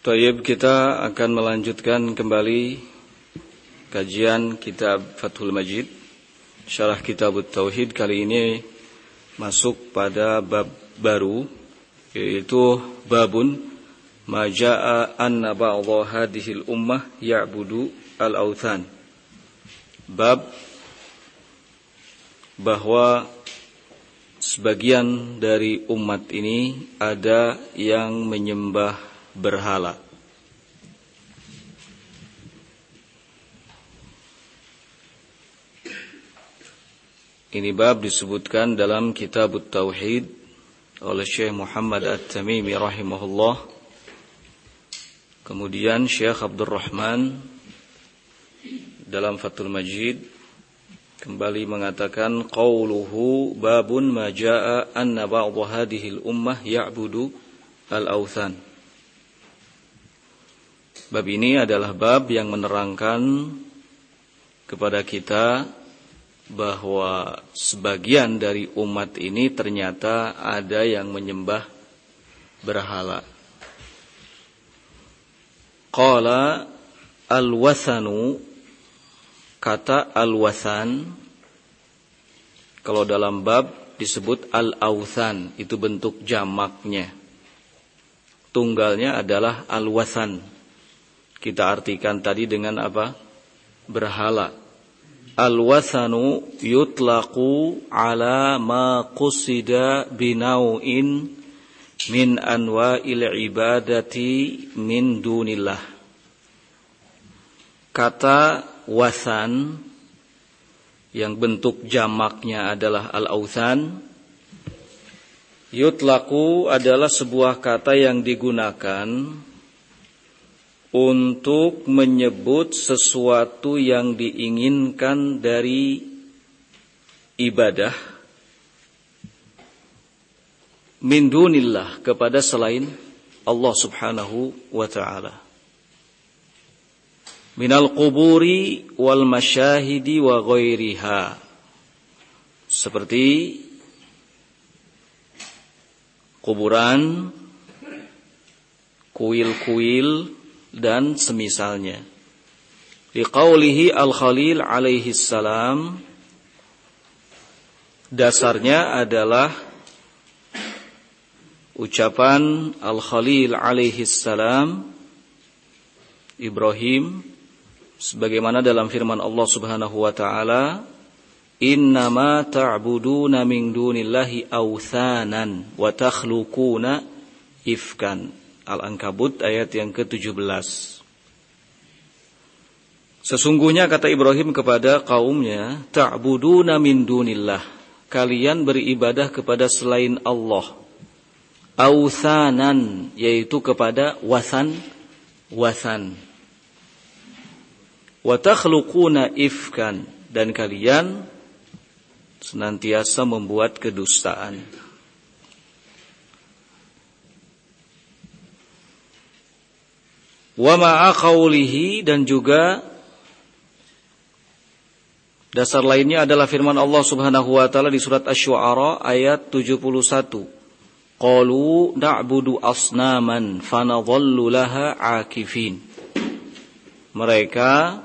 Tayyib, kita akan melanjutkan kembali kajian kitab Fathul Majid, syarah kitab Tauhid. Kali ini masuk pada bab baru, yaitu babun ma jaa anna ba'dha hadhil ummah ya'budu al-authan. Bab bahwa sebagian dari umat ini ada yang menyembah berhala. Ini bab disebutkan dalam kitab Tauhid oleh Syekh Muhammad At-Tamimi rahimahullah. Kemudian Syekh Abdul Rahman dalam Fathul Majid kembali mengatakan qauluhu babun ma jaa anna ba'dha hadhil ummah ya'budu al-authan. Bab ini adalah bab yang menerangkan kepada kita bahwa sebagian dari umat ini ternyata ada yang menyembah berhala. Qala al-wathanu, kata al-wathan kalau dalam bab disebut al-authan, itu bentuk jamaknya. Tunggalnya adalah al-wathan. Kita artikan tadi dengan apa? Berhala. Al-wathanu yutlaqu ala ma qusida binau'in min anwa'il ibadati min dunillah. Kata wathan yang bentuk jamaknya adalah al-authan, yutlaqu adalah sebuah kata yang digunakan untuk menyebut sesuatu yang diinginkan dari ibadah min dunillah, kepada selain Allah subhanahu wa ta'ala, minal quburi wal masyahidi wa ghairiha, seperti kuburan, kuil-kuil dan semisalnya. Liqaulihi al-Khalil alaihi salam, dasarnya adalah ucapan al-Khalil alaihi salam Ibrahim, sebagaimana dalam firman Allah subhanahu wa ta'ala, innama ta'buduna min dunillahi authanan wa takhluquna ifkan. Al-Ankabut ayat yang ke-17. Sesungguhnya kata Ibrahim kepada kaumnya, ta'buduna min dunillah, kalian beribadah kepada selain Allah, authanan, yaitu kepada wathan, wa takhluquna ifkan, dan kalian senantiasa membuat kedustaan. Wa ma'a qawlihi, dan juga dasar lainnya adalah firman Allah subhanahu wa ta'ala di surat Asy-Syu'ara ayat 71. Qalu na'budu asnaman fanadhallu laha 'akifin. Mereka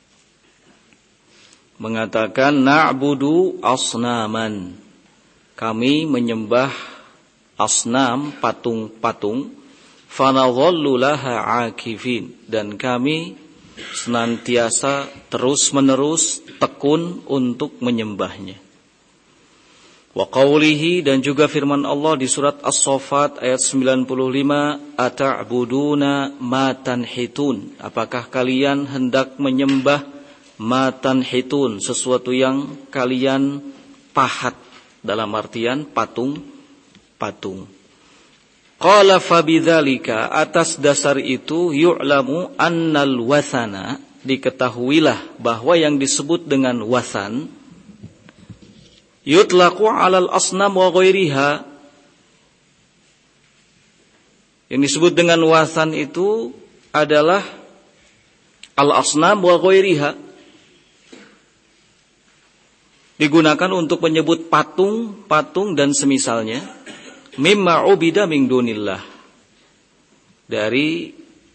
mengatakan na'budu asnaman, kami menyembah asnam, patung-patung, fanadhallu laha akifin, dan kami senantiasa terus-menerus tekun untuk menyembahnya. Wa qawlihi, dan juga firman Allah di surat As-Saffat ayat 95, ata'buduna ma tanhitun, apakah kalian hendak menyembah ma tanhitun, sesuatu yang kalian pahat, dalam artian patung-patung. Qala fabidzalika, atas dasar itu, yu'lamu annal wathana, diketahuilah bahwa yang disebut dengan wathan yutlaqu 'alal asnam wa ghairiha. Yang disebut dengan wathan itu adalah al-asnam wa ghairiha, digunakan untuk menyebut patung-patung dan semisalnya, mimma ubida min dunillah, dari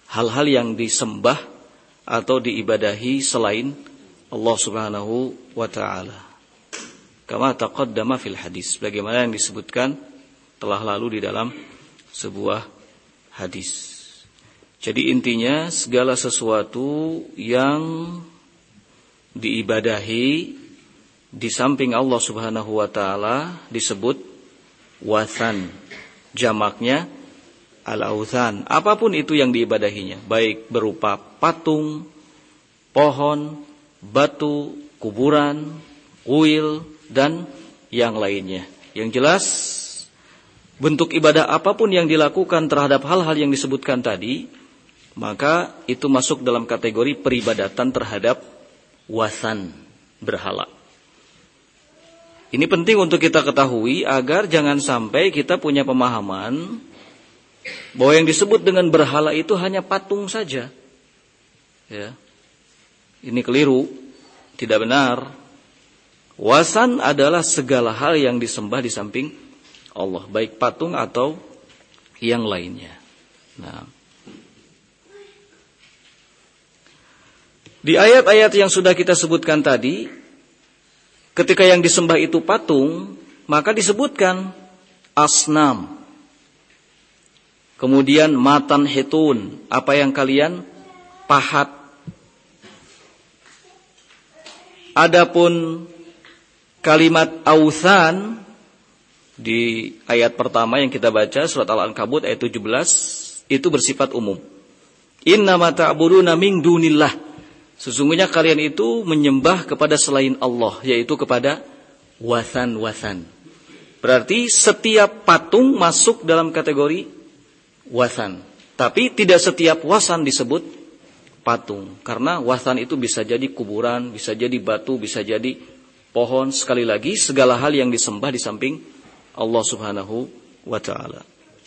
hal-hal yang disembah atau diibadahi selain Allah Subhanahu wa taala. Kama taqaddama fil hadis, bagaimana yang disebutkan telah lalu di dalam sebuah hadis. Jadi intinya segala sesuatu yang diibadahi di samping Allah Subhanahu wa taala disebut wathan. Jamaknya al-authan. Apapun itu yang diibadahinya, baik berupa patung, pohon, batu, kuburan, kuil dan yang lainnya. Yang jelas bentuk ibadah apapun yang dilakukan terhadap hal-hal yang disebutkan tadi, maka itu masuk dalam kategori peribadatan terhadap wathan, berhala. Ini penting untuk kita ketahui agar jangan sampai kita punya pemahaman bahwa yang disebut dengan berhala itu hanya patung saja. Ya. Ini keliru, tidak benar. Wathan adalah segala hal yang disembah di samping Allah, baik patung atau yang lainnya. Nah, di ayat-ayat yang sudah kita sebutkan tadi, ketika yang disembah itu patung, maka disebutkan asnam. Kemudian matan hitun, apa yang kalian pahat. Adapun kalimat authan di ayat pertama yang kita baca surat Al-Ankabut ayat 17 itu bersifat umum. Innama ta'buduna min dunillah. Sesungguhnya kalian itu menyembah kepada selain Allah, yaitu kepada wathan-wathan. Berarti setiap patung masuk dalam kategori wathan. Tapi tidak setiap wathan disebut patung. Karena wathan itu bisa jadi kuburan, bisa jadi batu, bisa jadi pohon. Sekali lagi, segala hal yang disembah di samping Allah Subhanahu wa ta'ala.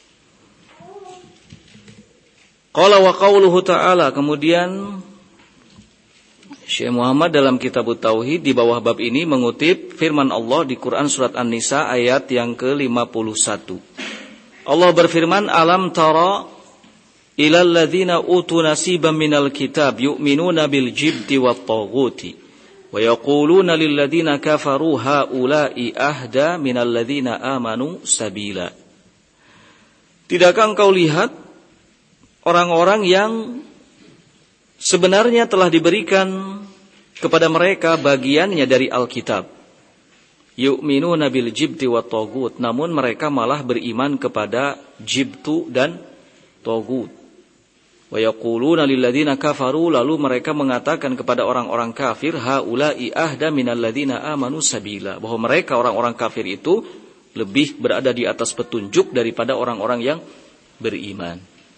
Qala wa qawluhu ta'ala, kemudian Syekh Muhammad dalam kitab Tauhid di bawah bab ini mengutip firman Allah di Quran surat An-Nisa ayat yang ke-51. Allah berfirman, alam tara ilal ladzina utu nasiban minal kitab yu'minuna bil jibti wat taghuti wa yaquluna lil ladzina kafaru haula'i ahda minal ladzina amanu sabila. Tidakkah engkau lihat orang-orang yang sebenarnya telah diberikan kepada mereka bagiannya dari Alkitab. Yu'minuna bil jibti wat taghut, namun mereka malah beriman kepada jibtu dan taghut. Wa yaquluna lil ladzina kafaru, lalu mereka mengatakan kepada orang-orang kafir, haula'i ahda minal ladzina amanu sabila, bahwa mereka orang-orang kafir itu lebih berada di atas petunjuk daripada orang-orang yang beriman.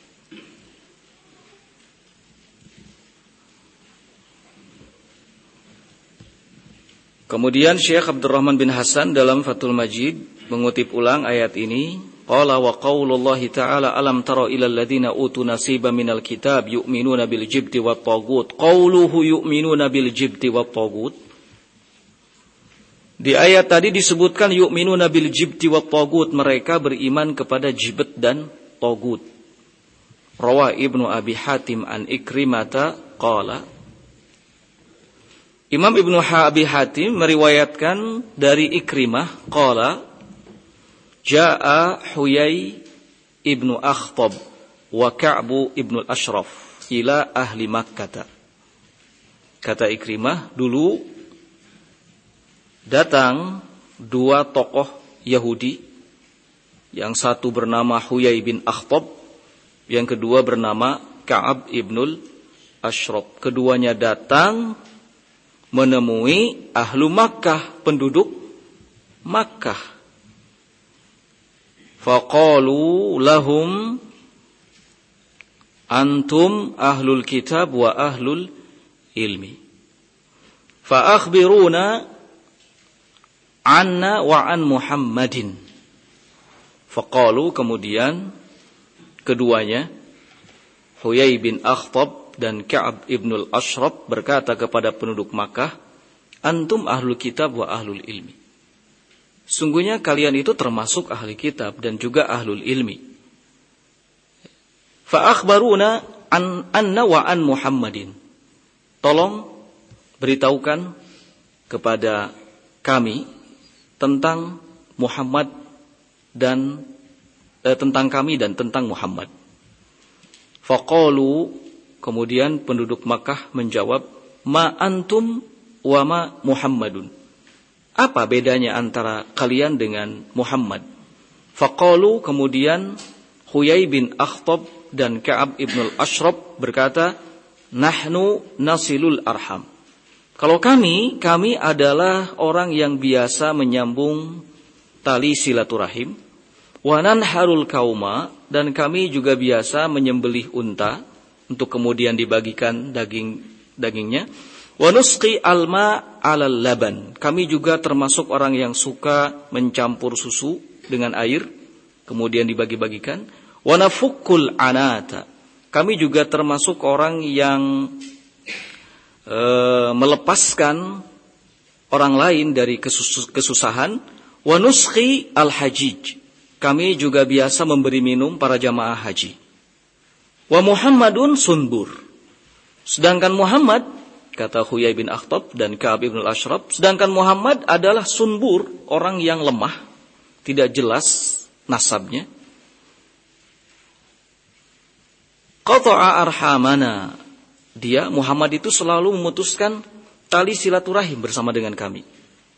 Kemudian Syekh Abdurrahman bin Hasan dalam Fathul Majid mengutip ulang ayat ini, qala wa qaulullahi ta'ala alam tara ilal ladzina utu nasiban minal kitab yu'minuna bil jibti wat taghut. Qauluhu yu'minuna bil jibti wat taghut. Di ayat tadi disebutkan yu'minuna bil jibti wat taghut, mereka beriman kepada jibt dan taghut. Rawa Ibnu Abi Hatim an Ikrimata qala, Imam Ibnu Abi Hatim meriwayatkan dari Ikrimah qala jaa Huyai ibnu Akhtab wa Ka'bu ibnu al-Ashraf ila ahli Makkah. Kata Ikrimah, dulu datang dua tokoh Yahudi, yang satu bernama Huyai bin Akhtab, yang kedua bernama Ka'ab ibnu al-Ashraf. Keduanya datang menemui ahlu Makkah, penduduk Makkah. Faqalu lahum antum ahlul kitab wa ahlul ilmi. Fa akhbiruna anna wa an Muhammadin. Faqalu, kemudian keduanya Huyai bin Akhtab dan Ka'ab ibnul Ashraf berkata kepada penduduk Makkah, antum ahlul kitab wa ahlul ilmi. Sungguhnya kalian itu termasuk ahli kitab dan juga ahlul ilmi. Fa akhbaruna anna wa an Muhammadin. Tolong beritahukan kepada kami tentang Muhammad dan tentang kami dan tentang Muhammad. Faqalu, kemudian penduduk Makkah menjawab, ma antum wa ma Muhammadun. Apa bedanya antara kalian dengan Muhammad? Faqalu, kemudian Huyai bin Akhtab dan Ka'ab ibn al-Ashraf berkata, nahnu nasilul arham. Kalau kami adalah orang yang biasa menyambung tali silaturahim. Wa nanharul kauma, dan kami juga biasa menyembelih unta untuk kemudian dibagikan dagingnya. Wa nusqi alma 'alal laban. Kami juga termasuk orang yang suka mencampur susu dengan air kemudian dibagi-bagikan. Wa nafukkul anata. Kami juga termasuk orang yang melepaskan orang lain dari kesusahan. Wa nusqi al-hajij. Kami juga biasa memberi minum para jamaah haji. Wa Muhammadun sunbur. Sedangkan Muhammad, kata Huyai bin Akhtab dan Ka'ab ibn al-Ashraf, sedangkan Muhammad adalah sunbur, orang yang lemah, tidak jelas nasabnya. Qata'a arhamana. Dia, Muhammad itu selalu memutuskan tali silaturahim bersama dengan kami.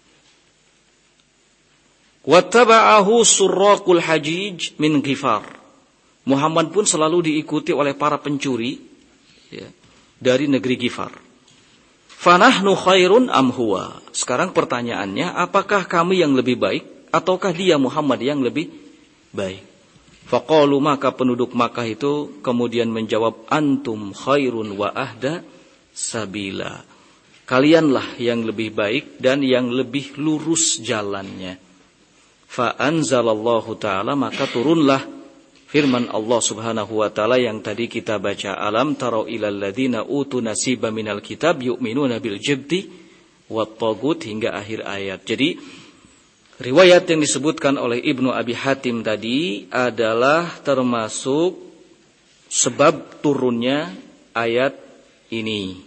Wattaba'ahu surraqul hajij min Ghifar. Muhammad pun selalu diikuti oleh para pencuri ya, dari negeri Ghifar. Fanahnu khairun am huwa. Sekarang pertanyaannya, apakah kami yang lebih baik ataukah dia Muhammad yang lebih baik? Faqalu, maka penduduk Makkah itu kemudian menjawab, antum khairun wa ahda sabila. Kalianlah yang lebih baik dan yang lebih lurus jalannya. Fa anzalallahu ta'ala, maka turunlah firman Allah Subhanahu wa taala yang tadi kita baca, alam tarau ilal ladzina utu nasiba minal kitab yu'minuna bil jibti wat tagut, hingga akhir ayat. Jadi riwayat yang disebutkan oleh Ibnu Abi Hatim tadi adalah termasuk sebab turunnya ayat ini.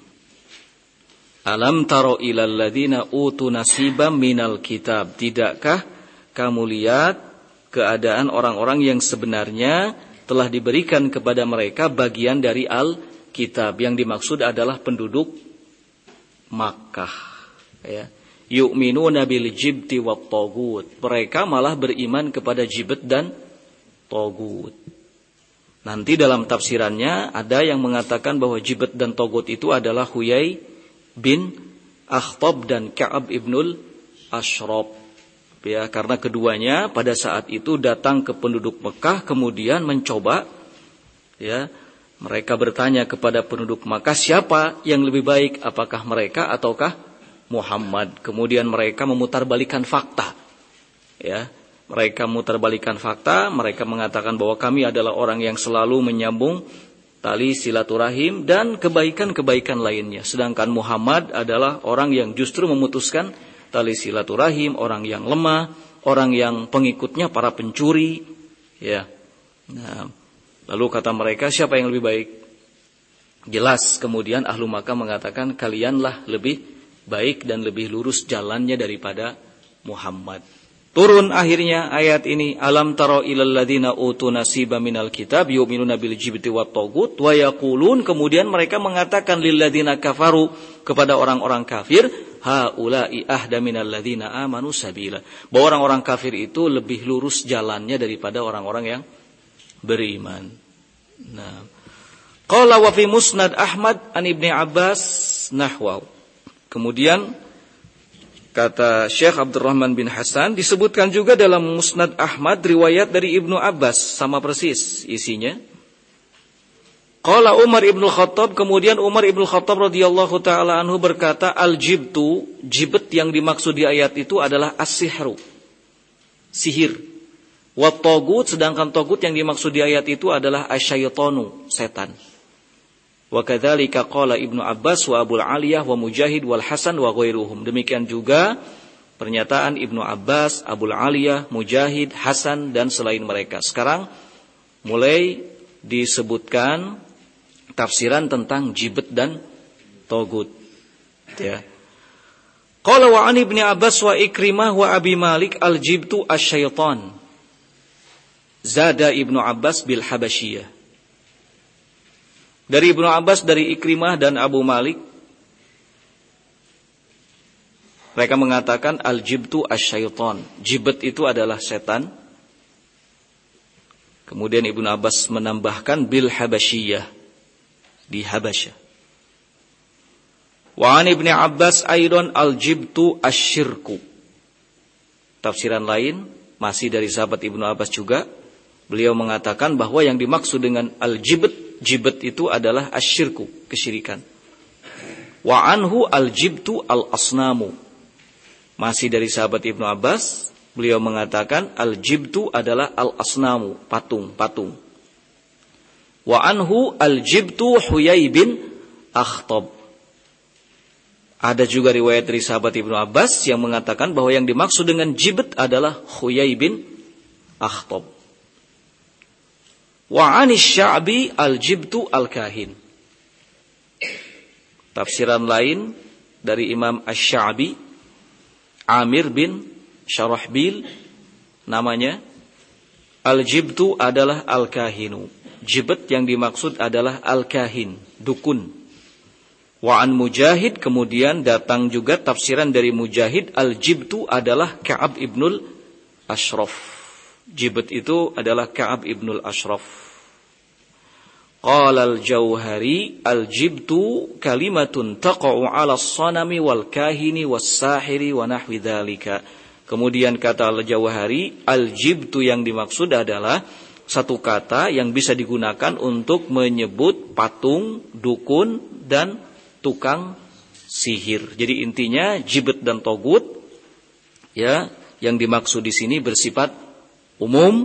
Alam taro ilal ladzina utu nasiba minal kitab. Tidakkah kamu lihat keadaan orang-orang yang sebenarnya telah diberikan kepada mereka bagian dari Al-Kitab. Yang dimaksud adalah penduduk Makkah. Ya. Yu'minuna bil jibti wat tagut. Mereka malah beriman kepada jibt dan tagut. Nanti dalam tafsirannya ada yang mengatakan bahwa jibt dan tagut itu adalah Huyai bin Akhtab dan Ka'ab ibnul Ashraf. Ya, karena keduanya pada saat itu datang ke penduduk Mekah kemudian mencoba, ya, mereka bertanya kepada penduduk Mekah, siapa yang lebih baik, apakah mereka ataukah Muhammad? Kemudian mereka memutarbalikkan fakta. Ya, mereka memutarbalikkan fakta, mereka mengatakan bahwa kami adalah orang yang selalu menyambung tali silaturahim dan kebaikan-kebaikan lainnya. Sedangkan Muhammad adalah orang yang justru memutuskan tali silaturahim, orang yang lemah, orang yang pengikutnya para pencuri. Ya. Nah, lalu kata mereka, siapa yang lebih baik? Jelas kemudian Ahlu Makkah mengatakan, kalianlah lebih baik dan lebih lurus jalannya daripada Muhammad. Turun akhirnya ayat ini, alam taro ilal ladzina utu nasiba minal kitab yu'minuna bil jibti wat tagut wa yaqulun, kemudian mereka mengatakan lil ladzina kafaru, kepada orang-orang kafir, haula'i ahda minal ladzina amanu sabila, bahwa orang-orang kafir itu lebih lurus jalannya daripada orang-orang yang beriman. Nah, qala wa fi musnad Ahmad an Ibnu Abbas nahwa. Kemudian kata Syekh Abdurrahman bin Hasan, disebutkan juga dalam Musnad Ahmad riwayat dari Ibnu Abbas, sama persis isinya. Qala Umar ibn Khattab, kemudian Umar ibn Khattab radhiyallahu taala anhu berkata, al-jibtu, jibt yang dimaksud di ayat itu adalah as-sihru, sihir. Wa tagut, sedangkan tagut yang dimaksud di ayat itu adalah asyaitonu, setan. Wa kadzalika qala Ibnu Abbas wa Abul Aliyah wa Mujahid wal Hasan wa ghairuhum. Demikian juga pernyataan Ibnu Abbas, Abul Aliyah, Mujahid, Hasan dan selain mereka. Sekarang mulai disebutkan tafsiran tentang jibt dan togut. Ya. Qala wa an Ibnu Abbas wa Ikrimah wa Abi Malik al-jibtu asy-syaitan. Zada Ibnu Abbas bil Habasyiyah. Dari Ibnu Abbas, dari Ikrimah dan Abu Malik, mereka mengatakan al-jibtu asy-syaitan. Jibt itu adalah setan. Kemudian Ibnu Abbas menambahkan bil Habasyiyah, di Habasyah. Wa an Ibnu Abbas aidan al-jibtu asy-syirku. Tafsiran lain masih dari sahabat Ibnu Abbas juga, beliau mengatakan bahwa yang dimaksud dengan al-jibt, jibt itu adalah asyirku, kesyirikan. Wa anhu al-jibtu al-asnamu. Masih dari sahabat Ibnu Abbas, beliau mengatakan al-jibtu adalah al-asnamu, patung-patung. Wa anhu al-jibtu Huyai bin Akhtab. Ada juga riwayat dari sahabat Ibnu Abbas yang mengatakan bahwa yang dimaksud dengan jibt adalah Huyai bin Akhtab. Wa anis Sya'bi al-jibtu al-kahin. Tafsiran lain dari Imam Asy-Sya'bi, Amir bin Syarahbil namanya, al-jibtu adalah al-kahinu. Jibt yang dimaksud adalah al-kahin, dukun. Wa an Mujahid, kemudian datang juga tafsiran dari Mujahid, al-jibtu adalah Ka'ab ibnul Ashraf. Jibt itu adalah Ka'ab ibnul Ashraf. Qala al-Jauhari al-jibtu kalimatun taqa'u 'ala as-sanami wal kahini was-sahiri wa nahwi dzalika. Kemudian kata al-Jauhari, al-jibtu yang dimaksud adalah satu kata yang bisa digunakan untuk menyebut patung, dukun dan tukang sihir. Jadi intinya jibt dan togut ya, yang dimaksud di sini bersifat umum,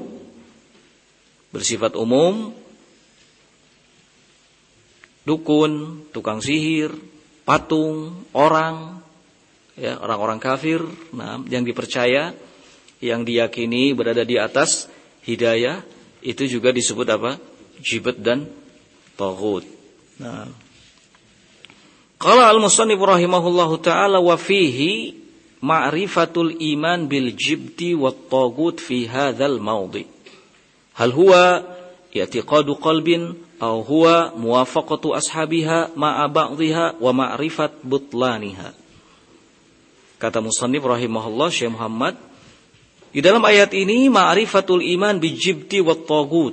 dukun, tukang sihir, patung, orang, ya, orang-orang kafir, nah, yang dipercaya, yang diyakini berada di atas hidayah, itu juga disebut apa? Jibt dan taghut. Nah, qala al-musannif rahimahullahu taala wa fihi ma'rifatul iman bil jibti wat taghut fi hadzal mawdi. Hal huwa i'tiqadu qalbin aw huwa muwafaqatu ashabiha ma'a ba'dihha wa ma'rifat butlaniha. Kata musannif rahimahullah Syekh Muhammad, di dalam ayat ini ma'rifatul iman bil jibti wat taghut.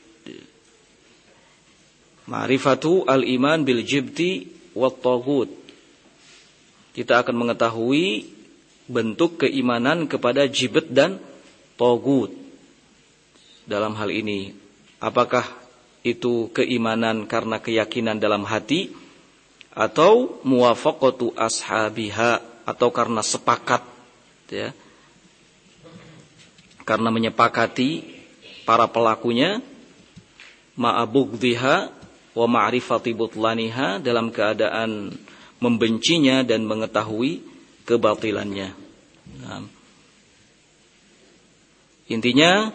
Ma'rifatu al-iman bil jibti wat taghut. Kita akan mengetahui bentuk keimanan kepada jibt dan taghut. Dalam hal ini, apakah itu keimanan karena keyakinan dalam hati, atau muwafaqatu ashabiha, atau karena sepakat, ya, karena menyepakati para pelakunya, ma'abughdhiha wa ma'rifati butlaniha, dalam keadaan membencinya dan mengetahui kebatilannya. Nah, intinya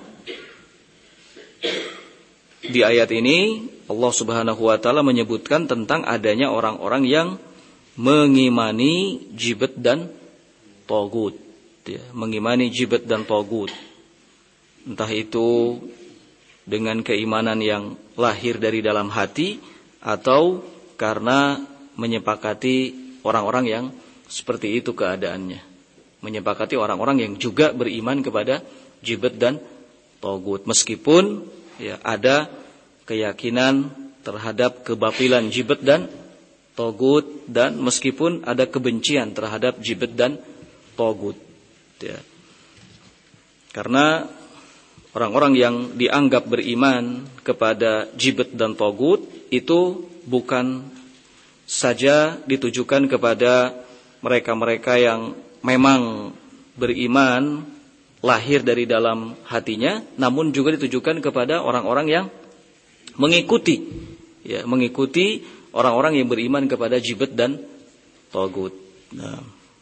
di ayat ini Allah Subhanahu wa taala menyebutkan tentang adanya orang-orang yang mengimani jibt dan taghut, ya, mengimani jibt dan taghut. Entah itu dengan keimanan yang lahir dari dalam hati, atau karena menyepakati orang-orang yang seperti itu keadaannya, menyepakati orang-orang yang juga beriman kepada jibt dan taghut, meskipun ya ada keyakinan terhadap kebatilan jibt dan taghut, dan meskipun ada kebencian terhadap jibt dan taghut, ya. Karena orang-orang yang dianggap beriman kepada jibt dan taghut itu bukan saja ditujukan kepada mereka-mereka yang memang beriman lahir dari dalam hatinya, namun juga ditujukan kepada orang-orang yang mengikuti, ya, mengikuti orang-orang yang beriman kepada jibt dan taghut. Nah,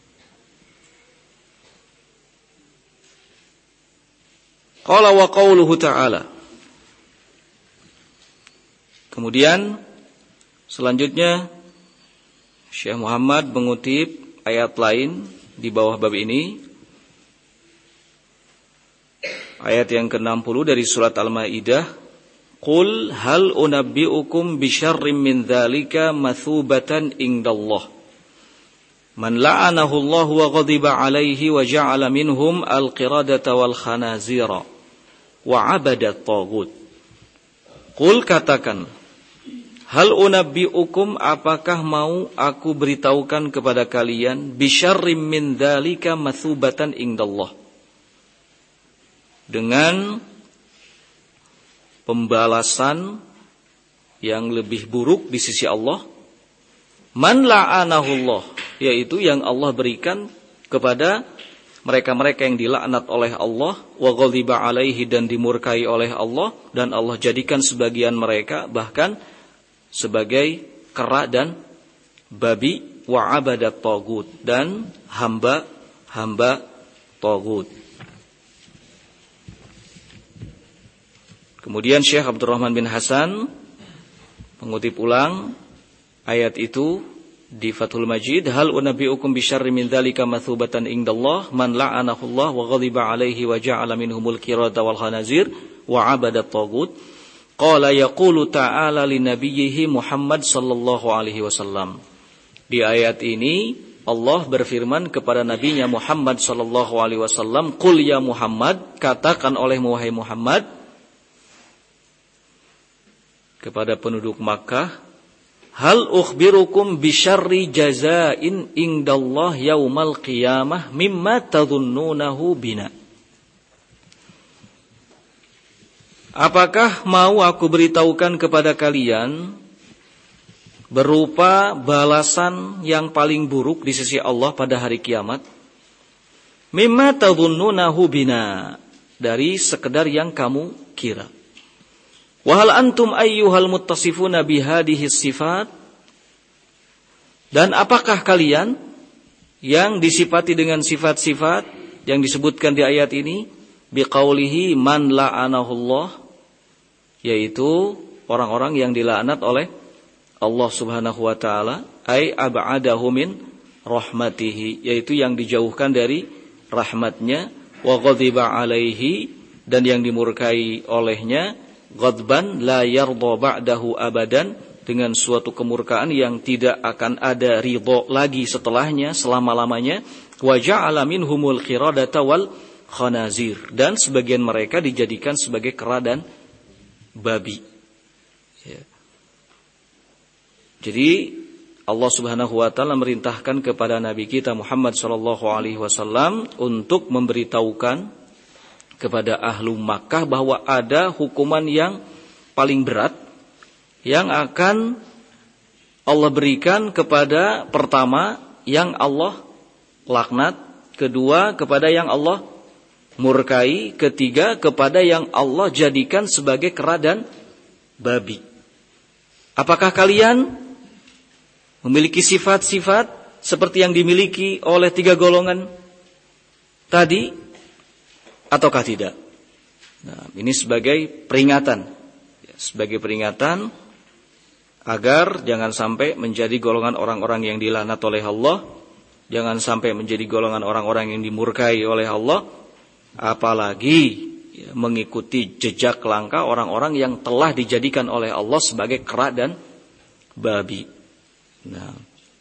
qala wa qauluhu ta'ala. Kemudian Selanjutnya Syekh Muhammad mengutip ayat lain di bawah bab ini. Ayat yang ke-60 dari surat Al-Maidah, "Qul hal unabbi'ukum bisyarrim min dzalika mathubatan indallah. Man la'anahu Allah wa ghadiba 'alaihi wa ja'ala minhum al-qiradata wal khanazira wa 'abada at-taghut." Qul, katakan, hal unabbi'ukum, apakah mau aku beritahukan kepada kalian, bisyarrim min dzalika mathubatan indallah, dengan pembalasan yang lebih buruk di sisi Allah. Man la'anahullah, yaitu yang Allah berikan kepada mereka-mereka yang dilaknat oleh Allah, wa ghadiba alaihi, dan dimurkai oleh Allah, dan Allah jadikan sebagian mereka bahkan sebagai kera dan babi, wa abadat tagut, dan hamba tagut. Kemudian Syekh Abdurrahman bin Hasan mengutip ulang ayat itu di Fathul Majid, hal unabbi'ukum bisyarri min dzalika mathubatan indallah man la'anahullah wa ghadiba 'alaihi wa ja'ala minhumul qirada wal khanazir wa 'abadat tagut. Qala yaqulu ta'ala li nabiyhi Muhammad sallallahu alaihi wasallam. Di ayat ini Allah berfirman kepada nabinya Muhammad sallallahu alaihi wasallam, qul ya Muhammad, katakan olehmu wahai Muhammad kepada penduduk Makkah, hal ukhbirukum bisyarri jazain indallah yaumal qiyamah mimma tadhunnunahu bina. Apakah mau aku beritahukan kepada kalian berupa balasan yang paling buruk di sisi Allah pada hari kiamat? Mimma tadhunnunahu bina, dari sekedar yang kamu kira. Wa hal antum ayyuhal muttasifuna bihadihi sifat, dan apakah kalian yang disifati dengan sifat-sifat yang disebutkan di ayat ini, biqaulihi man la'anahullah, yaitu orang-orang yang dilaknat oleh Allah Subhanahu wa taala, ai ab'adahu min rahmatihi, yaitu yang dijauhkan dari rahmatnya, wa ghadiba alaihi, dan yang dimurkai olehnya, ghadban la yardha ba'dahu abadan, dengan suatu kemurkaan yang tidak akan ada ridha lagi setelahnya selama-lamanya, wa ja'ala minhumul qiradata wal khanazir, dan sebagian mereka dijadikan sebagai kera dan babi. Ya. Jadi Allah Subhanahu wa taala merintahkan kepada nabi kita Muhammad sallallahu alaihi wasallam untuk memberitahukan kepada ahlu Makkah bahwa ada hukuman yang paling berat yang akan Allah berikan kepada, pertama, yang Allah laknat, kedua, kepada yang Allah murkai, ketiga, kepada yang Allah jadikan sebagai kera dan babi. Apakah kalian memiliki sifat-sifat seperti yang dimiliki oleh tiga golongan tadi, ataukah tidak? Nah, ini sebagai peringatan, agar jangan sampai menjadi golongan orang-orang yang dilaknat oleh Allah, jangan sampai menjadi golongan orang-orang yang dimurkai oleh Allah, apalagi mengikuti jejak langkah orang-orang yang telah dijadikan oleh Allah sebagai kera dan babi. Nah,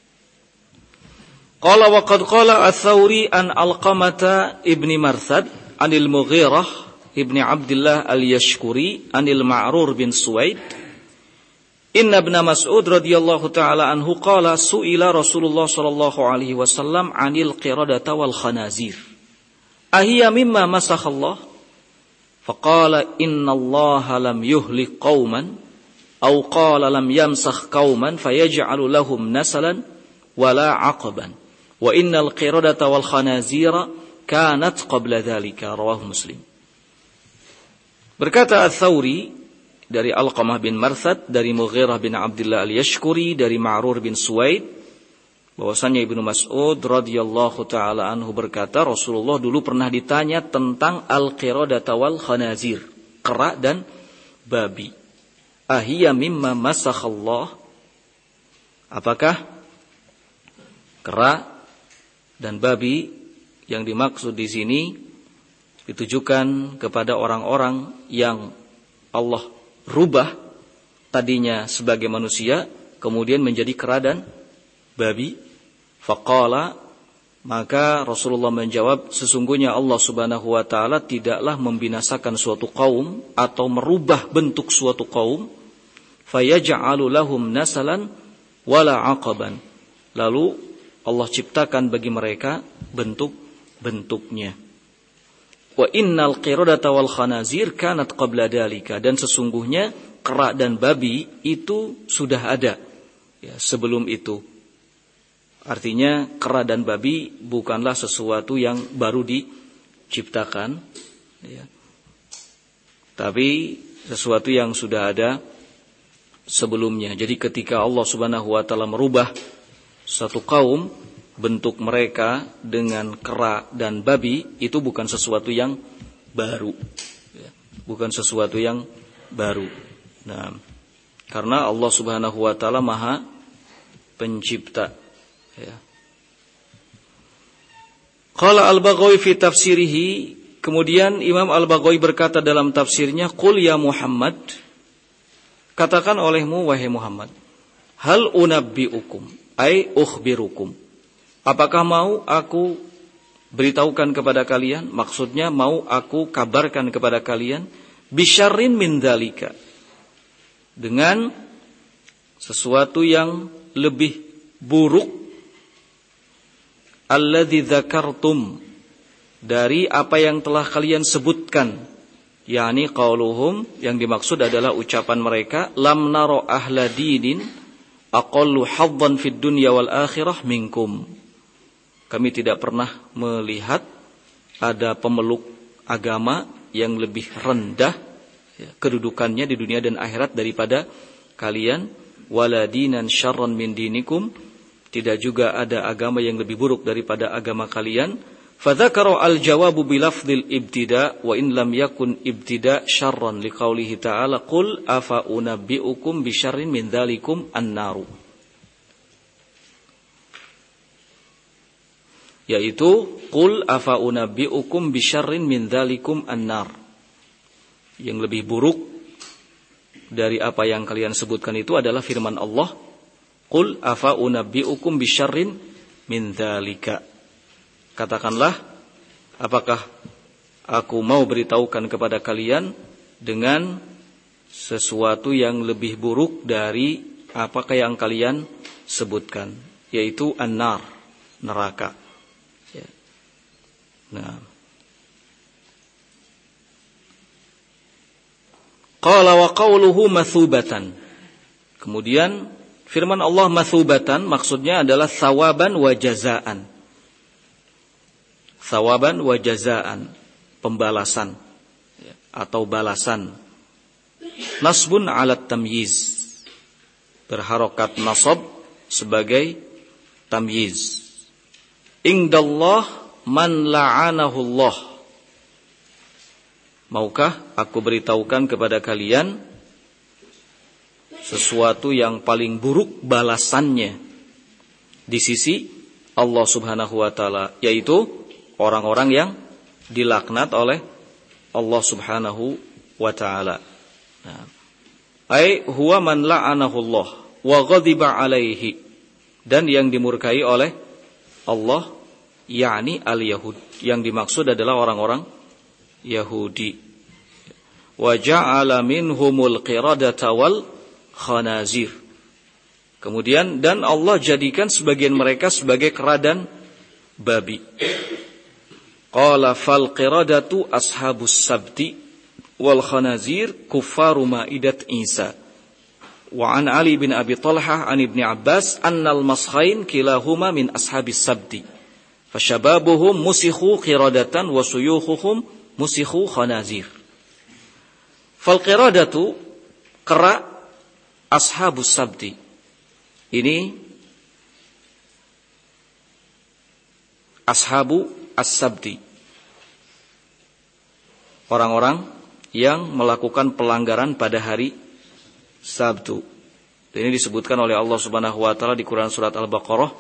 qala wa qad qala ats-Tsauri an Alqamah ibni Marsad anil Mughirah ibni Abdullah al-Yashkuri anil Ma'rur bin Suwaid, inna ibn Mas'ud radhiyallahu ta'ala anhu qala su'ila Rasulullah sallallahu alaihi wasallam anil qiradata wal khanazir ahiya mimma masakhallah, faqala inna Allah lam yuhlik qauman aw qala lam yamsakh qauman fayaj'alu lahum nasalan wala 'aqban wa innal qiradata wal khanazira kanat qabla dzalika, rawahu Muslim. Berkata Ats-Tsauri dari Alqamah bin Marsad, dari Mughirah bin Abdullah al-Yashkuri, dari Ma'rur bin Suwaid, bahwasanya Ibnu Mas'ud radhiyallahu taala anhu berkata, Rasulullah dulu pernah ditanya tentang al-qiradata wal khanazir, kera dan babi. Ahiya mimma masakhallah, Apakah kera dan babi yang dimaksud di sini ditujukan kepada orang-orang yang Allah rubah tadinya sebagai manusia kemudian menjadi kera dan babi? Faqala, maka Rasulullah menjawab, sesungguhnya Allah Subhanahu wa taala tidaklah membinasakan suatu kaum atau merubah bentuk suatu kaum fayaj'alu lahum nasalan wala aqaban, lalu Allah ciptakan bagi mereka bentuk-bentuknya. Wa innal qiradata wal khanazir kanat qabla dalika, dan sesungguhnya kera dan babi itu sudah ada ya sebelum itu. Artinya kera dan babi bukanlah sesuatu yang baru diciptakan ya, tapi sesuatu yang sudah ada sebelumnya. Jadi ketika Allah Subhanahu wa taala merubah satu kaum, bentuk mereka dengan kera dan babi, itu bukan sesuatu yang baru ya, bukan sesuatu yang baru. Nah, karena Allah Subhanahu wa taala Maha Pencipta ya. Qala Al-Baghawi fi tafsirihi, kemudian Imam Al-Baghawi berkata dalam tafsirnya, qul ya Muhammad, katakan olehmu wahai Muhammad, hal unabbiukum ai ukhbirukum, apakah mau aku beritahukan kepada kalian, maksudnya mau aku kabarkan kepada kalian, bisyarrin min dzalika, dengan sesuatu yang lebih buruk, alladzi dzakartum, dari apa yang telah kalian sebutkan, yakni qauluhum, yang dimaksud adalah ucapan mereka, lam naro ahla dinin aqallu haddan fid dunya wal akhirah minkum, kami tidak pernah melihat ada pemeluk agama yang lebih rendah ya, kedudukannya di dunia dan akhirat daripada kalian, wala dinan syarran min dinikum, tidak juga ada agama yang lebih buruk daripada agama kalian. Fadzakara al-jawabu bilafdil ibtida wa in lam yakun ibtida syarran liqaulihi ta'ala qul afa unabbiukum bisyarrin min dzalikum an-naru, yaitu qul afa unabbiukum bisyarrin min dzalikum an-nar, yang lebih buruk dari apa yang kalian sebutkan itu adalah firman Allah, qul afa unabbiukum bisyarrin min dzalika, katakanlah, apakah aku mau beritahukan kepada kalian dengan sesuatu yang lebih buruk dari apakah yang kalian sebutkan, yaitu an-nar, neraka ya. Nah, qala wa qawluhu mathubatan, kemudian firman Allah mathubatan maksudnya adalah thawaban wa jazaan, thawaban wa jazaan, pembalasan ya, atau balasan. Nasbun ala tamyiz, berharokat nasab sebagai tamyiz. Indallah man la'anahullah, maukah aku beritahukan kepada kalian sesuatu yang paling buruk balasannya di sisi Allah Subhanahu wa taala, yaitu orang-orang yang dilaknat oleh Allah Subhanahu wa taala. Nah, ai huwa man la'anahullah wa ghadiba alaihi, dan yang dimurkai oleh Allah, yakni al-yahud, yang dimaksud adalah orang-orang Yahudi. Wa ja'ala minhumul qiradata wal khanazir, kemudian dan Allah jadikan sebagian mereka sebagai kera dan babi. Qala fal qiradatu ashabus sabti wal khanazir kuffaru ma'idat Isa. Wa an Ali bin Abi Talhah an Ibni Abbas annal maskhain kilahuma min ashabis sabti fashababuhum musikhu qiradatan wa suyukhuhum musikhu khanazir. Fal qiradatu, kera, ashabus sabti, ini ashabu as-sabti, orang-orang yang melakukan pelanggaran pada hari Sabtu. Dan ini disebutkan oleh Allah Subhanahu wa taala di Quran surat Al-Baqarah.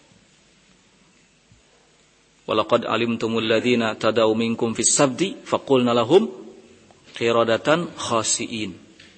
Walaqad alimtumul ladzina tadaw minkum fis sabti faqulna lahum qiradatan khasiin.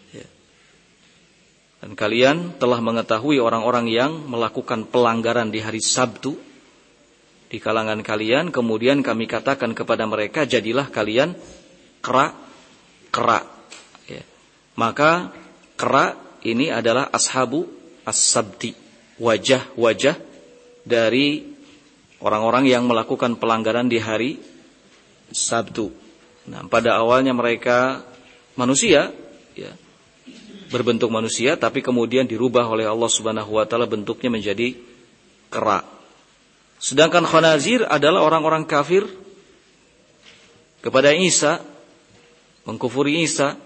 Dan kalian telah mengetahui orang-orang yang melakukan pelanggaran di hari Sabtu di kalangan kalian, kemudian kami katakan kepada mereka, jadilah kalian kera. Ya. Maka kera ini adalah ashabu as-sabti, wajah-wajah dari orang-orang yang melakukan pelanggaran di hari Sabtu. Nah, pada awalnya mereka manusia, ya, berbentuk manusia, tapi kemudian dirubah oleh Allah Subhanahu wa taala bentuknya menjadi kera. Sedangkan khanazir adalah orang-orang kafir kepada Isa, mengkufuri Isa.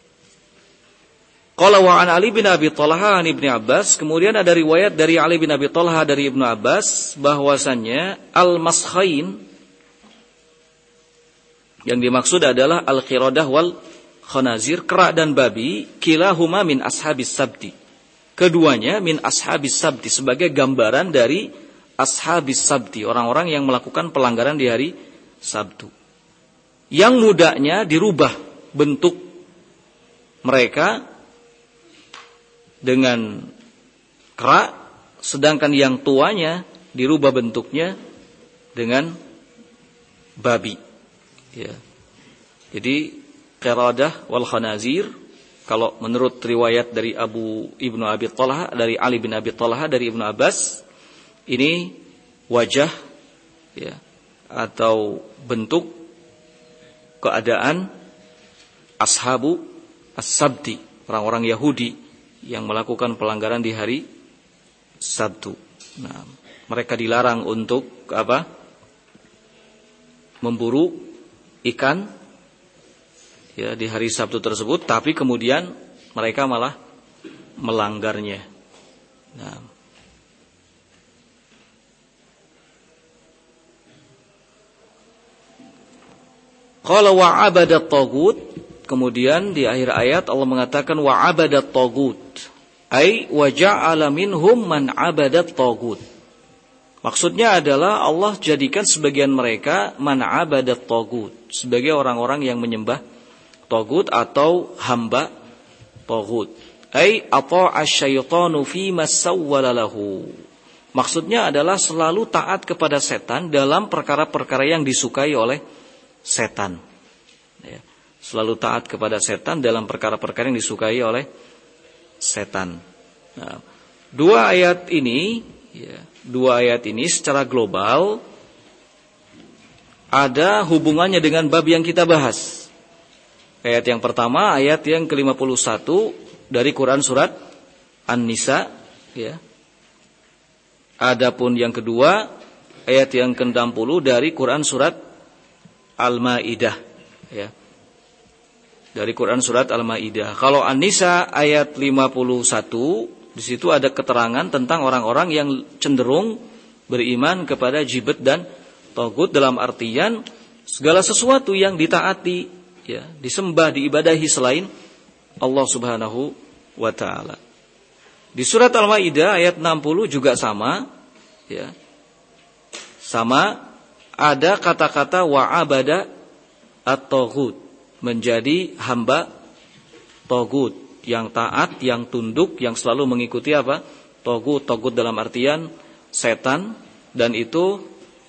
Qala wa an Ali bin Abi Thalha an Ibnu Abbas, kemudian ada riwayat dari Ali bin Abi Thalha dari Ibnu Abbas bahwasannya al-maskhain yang dimaksud adalah al-qiradah wal khanazir, kera dan babi, kilahuma min ashabis sabti. Keduanya min ashabis sabti, sebagai gambaran dari ashabis sabti, orang-orang yang melakukan pelanggaran di hari Sabtu. Yang mudanya dirubah bentuk mereka dengan kera, sedangkan yang tuanya dirubah bentuknya dengan babi. Ya. Jadi qiradah wal khanazir, kalau menurut riwayat dari Ibnu Abi Thalha, dari Ali bin Abi Thalha dari Ibnu Abbas, ini wajah, ya, atau bentuk keadaan ashabu as-sabti, orang-orang Yahudi yang melakukan pelanggaran di hari Sabtu. Nah, mereka dilarang untuk apa? Memburu ikan, ya, di hari Sabtu tersebut, tapi kemudian mereka malah melanggarnya. Nah, qala wa abadat taghut, kemudian di akhir ayat Allah mengatakan wa abadat taghut, ai wa ja'ala minhum man abadat taghut. Maksudnya adalah Allah jadikan sebagian mereka man abadat taghut, sebagai orang-orang yang menyembah taghut atau hamba taghut. Ai ata'a syaitanu fi ma sawwala lahu. Maksudnya adalah selalu taat kepada setan dalam perkara-perkara yang disukai oleh setan. Ya. Selalu taat kepada setan dalam perkara-perkara yang disukai oleh setan. Nah, dua ayat ini secara global ada hubungannya dengan bab yang kita bahas. Ayat yang pertama, ayat yang ke-51 dari Quran surat An-Nisa, ya. Adapun yang kedua, ayat yang ke-60 dari Quran surat Al-Maidah, ya. Dari Quran surat Al-Maidah. Kalau An-Nisa ayat 51, di situ ada keterangan tentang orang-orang yang cenderung beriman kepada jibat dan taghut, dalam artian segala sesuatu yang ditaati, ya, disembah, diibadahi selain Allah Subhanahu wa taala. Di surat Al-Maidah ayat 60 juga sama, ya. Sama, ada kata-kata wa'abada at-taghut, menjadi hamba taghut, yang taat, yang tunduk, yang selalu mengikuti apa? Taghut dalam artian setan, dan itu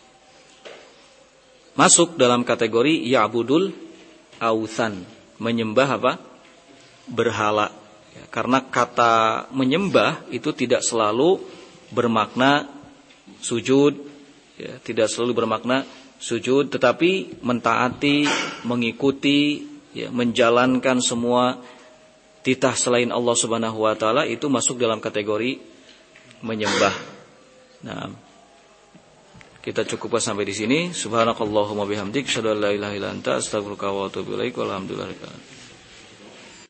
masuk dalam kategori ya'budul authan, menyembah apa? Berhala. Ya, karena kata menyembah itu tidak selalu bermakna sujud, ya, tidak selalu bermakna sujud, tetapi mentaati, mengikuti, ya, menjalankan semua titah selain Allah Subhanahu wa taala, itu masuk dalam kategori menyembah. Nah, kita cukupkan sampai di sini. Subhanakallahumma bihamdik, asyhadu an la ilaha illa anta, astaghfiruka wa atubu ilaik. Walhamdulillah.